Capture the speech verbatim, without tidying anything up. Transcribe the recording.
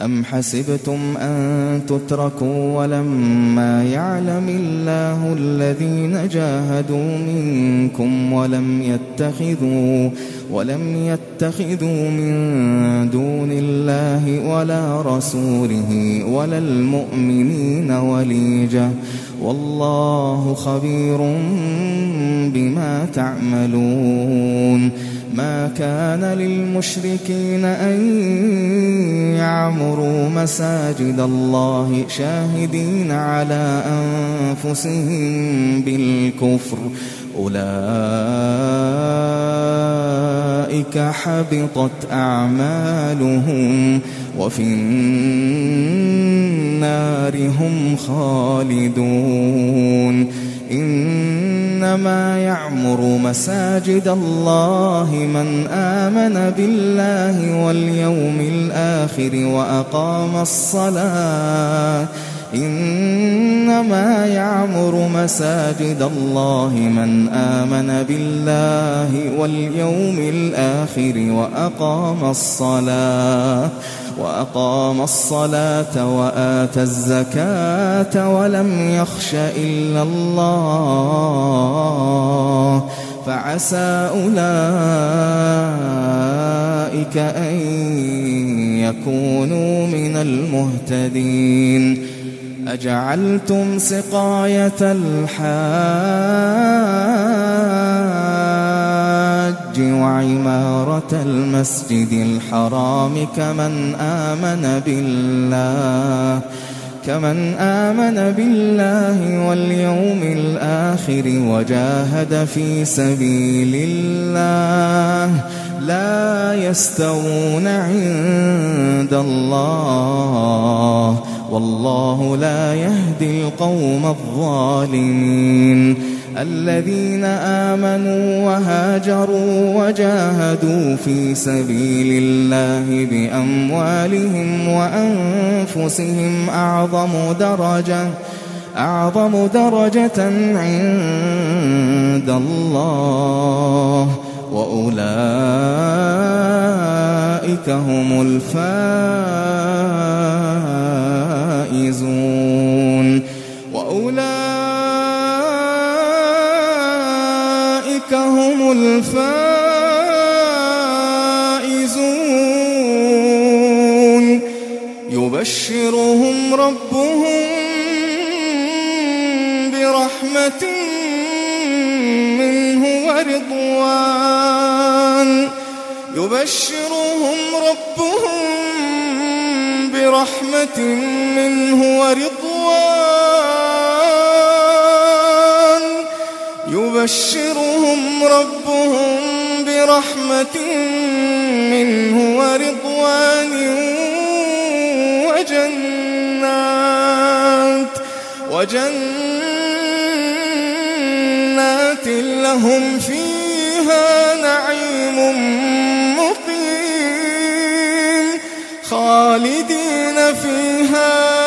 أم حسبتم أن تتركوا ولما يعلم الله الذين جاهدوا منكم ولم يتخذوا ولم يتخذوا من دون الله ولا رسوله ولا المؤمنين وليجة والله خبير بما تعملون. ما كان للمشركين أن يعمروا مساجد الله شاهدين على أنفسهم بالكفر أولئك حبطت أعمالهم وفي النار هم خالدون. إنما يعمر مساجد الله من آمن بالله واليوم الآخر وأقام الصلاة إنما يعمر مساجد الله من آمن بالله واليوم الآخر وأقام الصلاة وأقام الصلاة وآتى الزكاة ولم يخش إلا الله فعسى أولئك أن يكونوا من المهتدين. أجعلتم سقاية الحاج وعمارة المسجد الحرام كمن آمن بالله كمن آمن بالله واليوم الآخر وجاهد في سبيل الله لا يستوون عند الله والله لا يهدي القوم الظالمين. الذين آمنوا وهاجروا وجاهدوا في سبيل الله بأموالهم وأنفسهم أعظم درجة أعظم درجة عند الله وأولئك هم الفائزون وأولئك هم الفائزون. يبشرهم ربهم برحمة منه ورضوان يبشرهم ربهم برحمة منه ورضوان يبشرهم ربهم برحمة منه ورضوان وجنات وجنات لهم فيها نعيم مقيم خالدين فيها